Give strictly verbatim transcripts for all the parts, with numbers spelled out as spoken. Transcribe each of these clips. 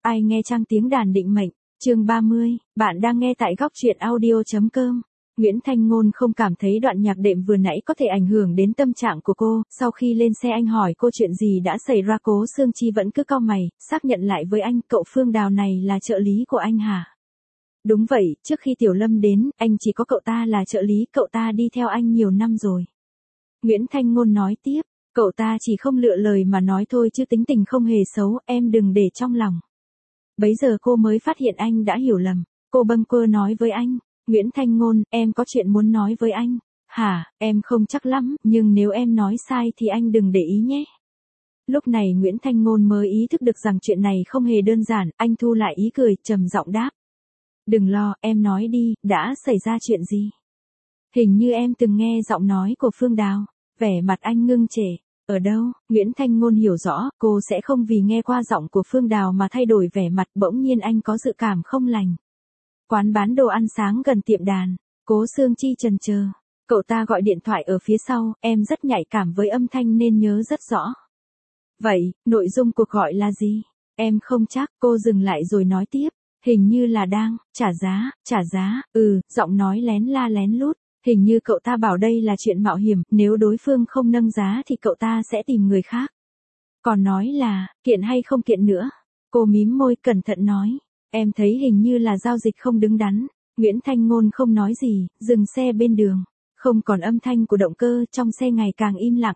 Ai nghe trang tiếng đàn định mệnh, chương ba mươi, bạn đang nghe tại góc truyện audio.com. Nguyễn Thanh Ngôn không cảm thấy đoạn nhạc đệm vừa nãy có thể ảnh hưởng đến tâm trạng của cô, sau khi lên xe anh hỏi cô chuyện gì đã xảy ra, Cố Sương Chi vẫn cứ cau mày, xác nhận lại với anh, cậu Phương Đào này là trợ lý của anh hả? Đúng vậy, trước khi Tiểu Lâm đến, anh chỉ có cậu ta là trợ lý, cậu ta đi theo anh nhiều năm rồi. Nguyễn Thanh Ngôn nói tiếp, cậu ta chỉ không lựa lời mà nói thôi chứ tính tình không hề xấu, em đừng để trong lòng. Bấy giờ cô mới phát hiện anh đã hiểu lầm, cô bâng quơ nói với anh, Nguyễn Thanh Ngôn, em có chuyện muốn nói với anh. Hả, em không chắc lắm, nhưng nếu em nói sai thì anh đừng để ý nhé. Lúc này Nguyễn Thanh Ngôn mới ý thức được rằng chuyện này không hề đơn giản, anh thu lại ý cười, trầm giọng đáp. Đừng lo, em nói đi, đã xảy ra chuyện gì? Hình như em từng nghe giọng nói của Phương Đào. Vẻ mặt anh ngưng trệ. Ở đâu? Nguyễn Thanh Ngôn hiểu rõ, cô sẽ không vì nghe qua giọng của Phương Đào mà thay đổi vẻ mặt, bỗng nhiên anh có dự cảm không lành. Quán bán đồ ăn sáng gần tiệm đàn, Cố Sương Chi chần chờ. Cậu ta gọi điện thoại ở phía sau, em rất nhạy cảm với âm thanh nên nhớ rất rõ. Vậy, nội dung cuộc gọi là gì? Em không chắc, cô dừng lại rồi nói tiếp. Hình như là đang, trả giá, trả giá, ừ, giọng nói lén la lén lút. Hình như cậu ta bảo đây là chuyện mạo hiểm, nếu đối phương không nâng giá thì cậu ta sẽ tìm người khác. Còn nói là, kiện hay không kiện nữa. Cô mím môi cẩn thận nói, em thấy hình như là giao dịch không đứng đắn. Nguyễn Thanh Ngôn không nói gì, dừng xe bên đường. Không còn âm thanh của động cơ, trong xe ngày càng im lặng.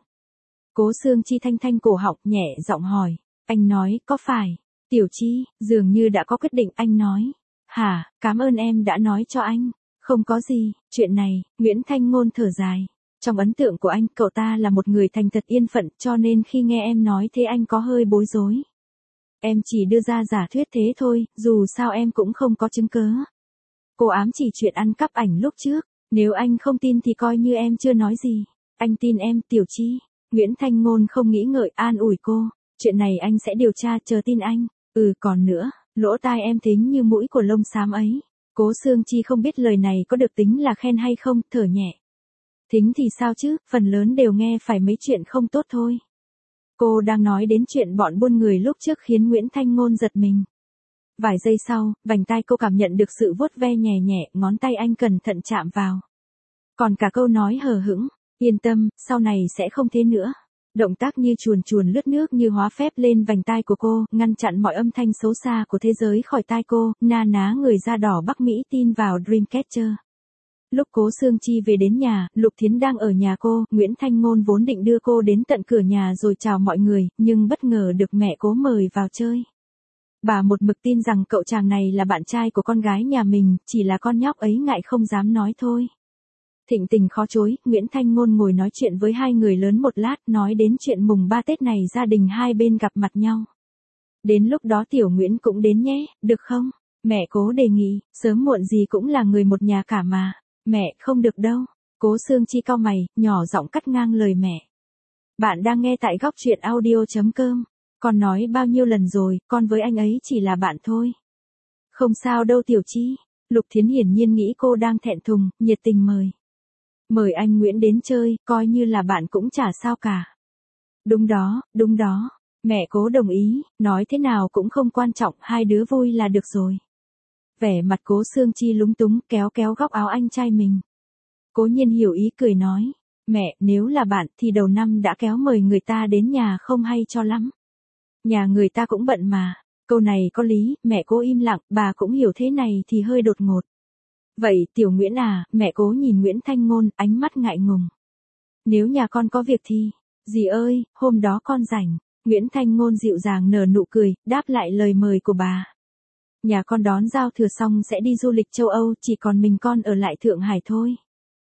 Cố Sương Chi thanh thanh cổ họng, nhẹ giọng hỏi, anh nói, có phải? Tiểu Chi, dường như đã có quyết định, anh nói. Hả, cảm ơn em đã nói cho anh. Không có gì, chuyện này, Nguyễn Thanh Ngôn thở dài. Trong ấn tượng của anh, cậu ta là một người thành thật yên phận, cho nên khi nghe em nói thế anh có hơi bối rối. Em chỉ đưa ra giả thuyết thế thôi, dù sao em cũng không có chứng cớ. Cô ám chỉ chuyện ăn cắp ảnh lúc trước, nếu anh không tin thì coi như em chưa nói gì. Anh tin em, Tiểu Chi. Nguyễn Thanh Ngôn không nghĩ ngợi, an ủi cô. Chuyện này anh sẽ điều tra, chờ tin anh. Ừ, còn nữa, lỗ tai em thính như mũi của lông xám ấy. Cố Sương Chi không biết lời này có được tính là khen hay không, thở nhẹ. Thính thì sao chứ, phần lớn đều nghe phải mấy chuyện không tốt thôi. Cô đang nói đến chuyện bọn buôn người lúc trước khiến Nguyễn Thanh Ngôn giật mình. Vài giây sau, vành tai cô cảm nhận được sự vuốt ve nhẹ nhẹ, ngón tay anh cẩn thận chạm vào. Còn cả câu nói hờ hững, yên tâm, sau này sẽ không thế nữa. Động tác như chuồn chuồn lướt nước như hóa phép lên vành tai của cô, ngăn chặn mọi âm thanh xấu xa của thế giới khỏi tai cô, na ná người da đỏ Bắc Mỹ tin vào Dreamcatcher. Lúc Cố Sương Chi về đến nhà, Lục Thiến đang ở nhà cô, Nguyễn Thanh Ngôn vốn định đưa cô đến tận cửa nhà rồi chào mọi người, nhưng bất ngờ được mẹ Cố mời vào chơi. Bà một mực tin rằng cậu chàng này là bạn trai của con gái nhà mình, chỉ là con nhóc ấy ngại không dám nói thôi. Thịnh tình khó chối, Nguyễn Thanh Ngôn ngồi nói chuyện với hai người lớn một lát, nói đến chuyện mùng ba Tết này gia đình hai bên gặp mặt nhau. Đến lúc đó Tiểu Nguyễn cũng đến nhé, được không? Mẹ Cố đề nghị, sớm muộn gì cũng là người một nhà cả mà. Mẹ, không được đâu. Cố Sương Chi cau mày, nhỏ giọng cắt ngang lời mẹ. Bạn đang nghe tại góc truyện audio.com. Con nói bao nhiêu lần rồi, con với anh ấy chỉ là bạn thôi. Không sao đâu Tiểu Chi. Lục Thiến hiển nhiên nghĩ cô đang thẹn thùng, nhiệt tình mời. Mời anh Nguyễn đến chơi, coi như là bạn cũng chả sao cả. Đúng đó, đúng đó. Mẹ Cố đồng ý, nói thế nào cũng không quan trọng, hai đứa vui là được rồi. Vẻ mặt Cố Sương Chi lúng túng, kéo kéo góc áo anh trai mình. Cố Nhiên hiểu ý cười nói, mẹ, nếu là bạn thì đầu năm đã kéo mời người ta đến nhà không hay cho lắm. Nhà người ta cũng bận mà. Câu này có lý, mẹ Cố im lặng, bà cũng hiểu thế này thì hơi đột ngột. Vậy, Tiểu Nguyễn à, mẹ Cố nhìn Nguyễn Thanh Ngôn, ánh mắt ngại ngùng. Nếu nhà con có việc thì, dì ơi, hôm đó con rảnh. Nguyễn Thanh Ngôn dịu dàng nở nụ cười, đáp lại lời mời của bà. Nhà con đón giao thừa xong sẽ đi du lịch châu Âu, chỉ còn mình con ở lại Thượng Hải thôi.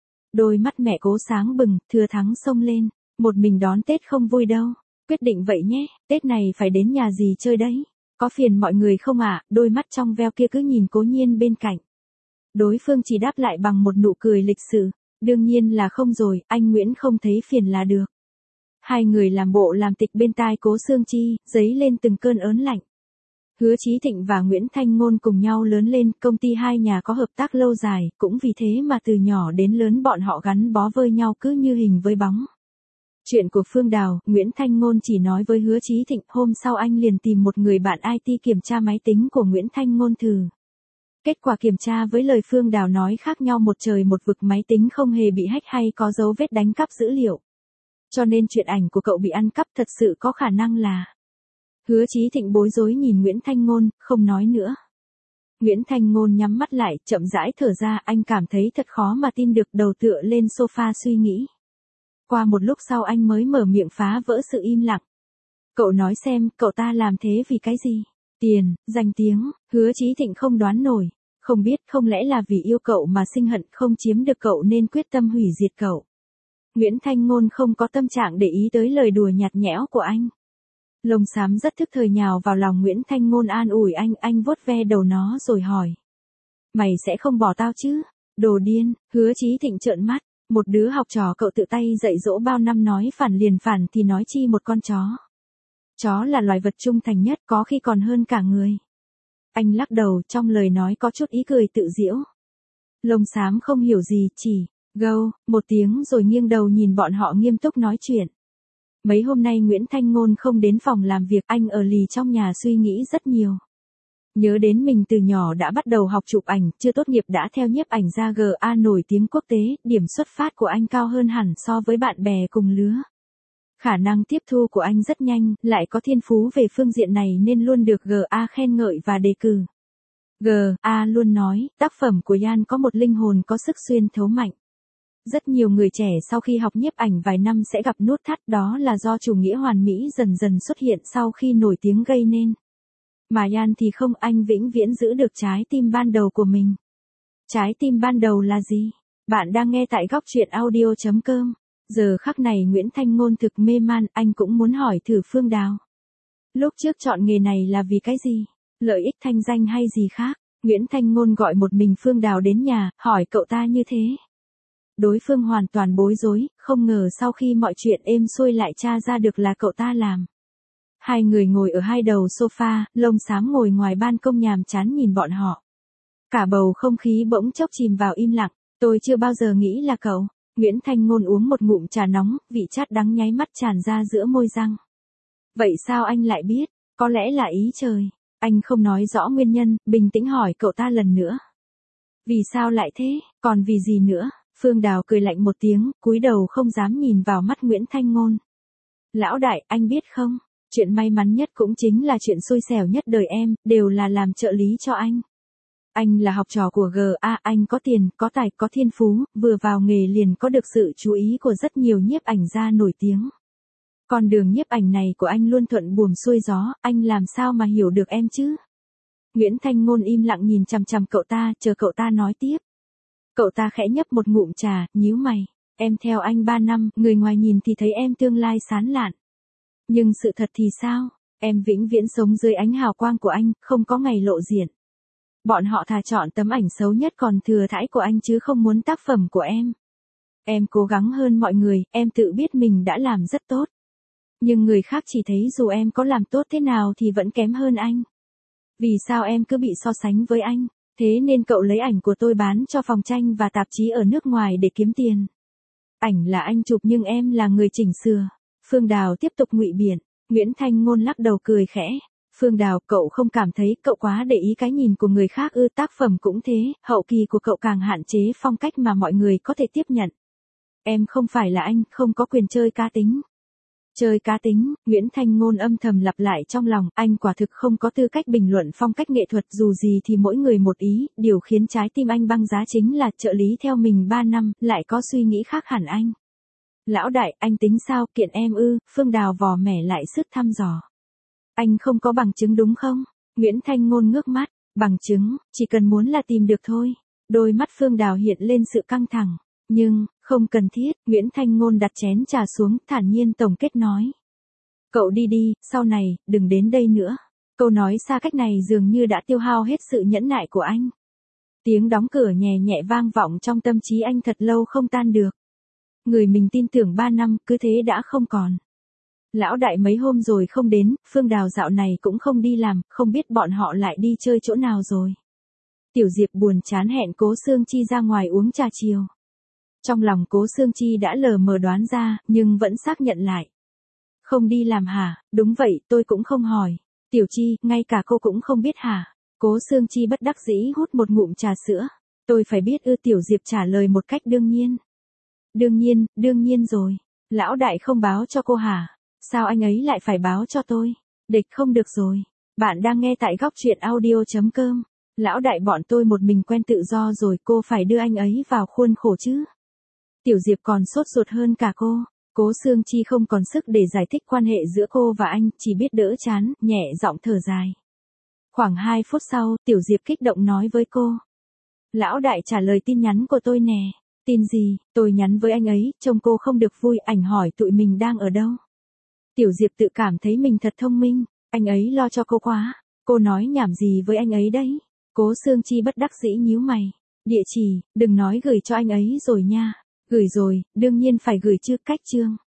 Đôi mắt mẹ Cố sáng bừng, thừa thắng xông lên. Một mình đón Tết không vui đâu. Quyết định vậy nhé, Tết này phải đến nhà dì chơi đấy. Có phiền mọi người không ạ? À? Đôi mắt trong veo kia cứ nhìn Cố Nhiên bên cạnh. Đối phương chỉ đáp lại bằng một nụ cười lịch sự. Đương nhiên là không rồi, anh Nguyễn không thấy phiền là được. Hai người làm bộ làm tịch bên tai Cố Sương Chi, dấy lên từng cơn ớn lạnh. Hứa Chí Thịnh và Nguyễn Thanh Ngôn cùng nhau lớn lên, công ty hai nhà có hợp tác lâu dài, cũng vì thế mà từ nhỏ đến lớn bọn họ gắn bó với nhau cứ như hình với bóng. Chuyện của Phương Đào, Nguyễn Thanh Ngôn chỉ nói với Hứa Chí Thịnh, hôm sau anh liền tìm một người bạn i tê kiểm tra máy tính của Nguyễn Thanh Ngôn thử. Kết quả kiểm tra với lời Phương Đào nói khác nhau một trời một vực, máy tính không hề bị hack hay có dấu vết đánh cắp dữ liệu. Cho nên chuyện ảnh của cậu bị ăn cắp thật sự có khả năng là... Hứa Chí Thịnh bối rối nhìn Nguyễn Thanh Ngôn, không nói nữa. Nguyễn Thanh Ngôn nhắm mắt lại, chậm rãi thở ra, anh cảm thấy thật khó mà tin được, đầu tựa lên sofa suy nghĩ. Qua một lúc sau anh mới mở miệng phá vỡ sự im lặng. Cậu nói xem, cậu ta làm thế vì cái gì? Tiền, danh tiếng. Hứa Chí Thịnh không đoán nổi. Không biết, không lẽ là vì yêu cậu mà sinh hận, không chiếm được cậu nên quyết tâm hủy diệt cậu. Nguyễn Thanh Ngôn không có tâm trạng để ý tới lời đùa nhạt nhẽo của anh. Lông xám rất thức thời nhào vào lòng Nguyễn Thanh Ngôn an ủi anh, anh vuốt ve đầu nó rồi hỏi. Mày sẽ không bỏ tao chứ? Đồ điên. Hứa Chí Thịnh trợn mắt. Một đứa học trò cậu tự tay dạy dỗ bao năm nói phản liền phản thì nói chi một con chó. Chó là loài vật trung thành nhất, có khi còn hơn cả người. Anh lắc đầu, trong lời nói có chút ý cười tự giễu. Lông xám không hiểu gì, chỉ gâu một tiếng rồi nghiêng đầu nhìn bọn họ nghiêm túc nói chuyện. Mấy hôm nay Nguyễn Thanh Ngôn không đến phòng làm việc, anh ở lì trong nhà suy nghĩ rất nhiều. Nhớ đến mình từ nhỏ đã bắt đầu học chụp ảnh, chưa tốt nghiệp đã theo nhiếp ảnh gia giê a nổi tiếng quốc tế, điểm xuất phát của anh cao hơn hẳn so với bạn bè cùng lứa. Khả năng tiếp thu của anh rất nhanh, lại có thiên phú về phương diện này nên luôn được giê a khen ngợi và đề cử. giê a luôn nói, tác phẩm của Yan có một linh hồn có sức xuyên thấu mạnh. Rất nhiều người trẻ sau khi học nhiếp ảnh vài năm sẽ gặp nút thắt, đó là do chủ nghĩa hoàn mỹ dần dần xuất hiện sau khi nổi tiếng gây nên. Mà Yan thì không, anh vĩnh viễn giữ được trái tim ban đầu của mình. Trái tim ban đầu là gì? Bạn đang nghe tại góc truyện audio chấm com. Giờ khắc này Nguyễn Thanh Ngôn thực mê man, anh cũng muốn hỏi thử Phương Đào. Lúc trước chọn nghề này là vì cái gì? Lợi ích thanh danh hay gì khác? Nguyễn Thanh Ngôn gọi một mình Phương Đào đến nhà, hỏi cậu ta như thế. Đối phương hoàn toàn bối rối, không ngờ sau khi mọi chuyện êm xuôi lại tra ra được là cậu ta làm. Hai người ngồi ở hai đầu sofa, lông xám ngồi ngoài ban công nhàm chán nhìn bọn họ. Cả bầu không khí bỗng chốc chìm vào im lặng, tôi chưa bao giờ nghĩ là cậu. Nguyễn Thanh Ngôn uống một ngụm trà nóng, vị chát đắng nháy mắt tràn ra giữa môi răng. Vậy sao anh lại biết? Có lẽ là ý trời. Anh không nói rõ nguyên nhân, bình tĩnh hỏi cậu ta lần nữa. Vì sao lại thế, còn vì gì nữa? Phương Đào cười lạnh một tiếng, cúi đầu không dám nhìn vào mắt Nguyễn Thanh Ngôn. Lão đại, anh biết không? Chuyện may mắn nhất cũng chính là chuyện xui xẻo nhất đời em, đều là làm trợ lý cho anh. Anh là học trò của giê a, anh có tiền, có tài, có thiên phú, vừa vào nghề liền có được sự chú ý của rất nhiều nhiếp ảnh gia nổi tiếng. Con đường nhiếp ảnh này của anh luôn thuận buồm xuôi gió, anh làm sao mà hiểu được em chứ? Nguyễn Thanh Ngôn im lặng nhìn chằm chằm cậu ta, chờ cậu ta nói tiếp. Cậu ta khẽ nhấp một ngụm trà, nhíu mày. Em theo anh ba năm, người ngoài nhìn thì thấy em tương lai sáng lạn. Nhưng sự thật thì sao? Em vĩnh viễn sống dưới ánh hào quang của anh, không có ngày lộ diện. Bọn họ thà chọn tấm ảnh xấu nhất còn thừa thãi của anh chứ không muốn tác phẩm của em. Em cố gắng hơn mọi người, em tự biết mình đã làm rất tốt. Nhưng người khác chỉ thấy dù em có làm tốt thế nào thì vẫn kém hơn anh. Vì sao em cứ bị so sánh với anh? Thế nên cậu lấy ảnh của tôi bán cho phòng tranh và tạp chí ở nước ngoài để kiếm tiền. Ảnh là anh chụp nhưng em là người chỉnh sửa. Phương Đào tiếp tục ngụy biện. Nguyễn Thanh Ngôn lắc đầu cười khẽ. Phương Đào, cậu không cảm thấy cậu quá để ý cái nhìn của người khác ư? Tác phẩm cũng thế, hậu kỳ của cậu càng hạn chế phong cách mà mọi người có thể tiếp nhận. Em không phải là anh, không có quyền chơi cá tính. Chơi cá tính, Nguyễn Thanh Ngôn âm thầm lặp lại trong lòng, anh quả thực không có tư cách bình luận phong cách nghệ thuật, dù gì thì mỗi người một ý, điều khiến trái tim anh băng giá chính là trợ lý theo mình ba năm, lại có suy nghĩ khác hẳn anh. Lão đại, anh tính sao, kiện em ư? Phương Đào vò mẻ lại sức thăm dò. Anh không có bằng chứng đúng không? Nguyễn Thanh Ngôn ngước mắt, bằng chứng, chỉ cần muốn là tìm được thôi. Đôi mắt Phương Đào hiện lên sự căng thẳng. Nhưng, không cần thiết, Nguyễn Thanh Ngôn đặt chén trà xuống, thản nhiên tổng kết nói. Cậu đi đi, sau này, đừng đến đây nữa. Câu nói xa cách này dường như đã tiêu hao hết sự nhẫn nại của anh. Tiếng đóng cửa nhẹ nhẹ vang vọng trong tâm trí anh thật lâu không tan được. Người mình tin tưởng ba năm, cứ thế đã không còn. Lão đại mấy hôm rồi không đến, Phương Đào dạo này cũng không đi làm, không biết bọn họ lại đi chơi chỗ nào rồi. Tiểu Diệp buồn chán hẹn Cố Sương Chi ra ngoài uống trà chiều. Trong lòng Cố Sương Chi đã lờ mờ đoán ra, nhưng vẫn xác nhận lại. Không đi làm hả? Đúng vậy, tôi cũng không hỏi. Tiểu Chi, ngay cả cô cũng không biết hả? Cố Sương Chi bất đắc dĩ hút một ngụm trà sữa. Tôi phải biết ư? Tiểu Diệp trả lời một cách đương nhiên. Đương nhiên, đương nhiên rồi. Lão đại không báo cho cô hả? Sao anh ấy lại phải báo cho tôi? Địch không được rồi. Bạn đang nghe tại góc truyện audio.com. Lão đại bọn tôi một mình quen tự do rồi, cô phải đưa anh ấy vào khuôn khổ chứ. Tiểu Diệp còn sốt ruột hơn cả cô. Cố Sương Chi không còn sức để giải thích quan hệ giữa cô và anh, chỉ biết đỡ chán, nhẹ giọng thở dài. Khoảng hai phút sau, Tiểu Diệp kích động nói với cô. Lão đại trả lời tin nhắn của tôi nè. Tin gì? Tôi nhắn với anh ấy, trông cô không được vui, ảnh hỏi tụi mình đang ở đâu. Tiểu Diệp tự cảm thấy mình thật thông minh, anh ấy lo cho cô quá. Cô nói nhảm gì với anh ấy đấy? Cố Sương Chi bất đắc dĩ nhíu mày. Địa chỉ, đừng nói gửi cho anh ấy rồi nha. Gửi rồi, đương nhiên phải gửi chứ, cách chương.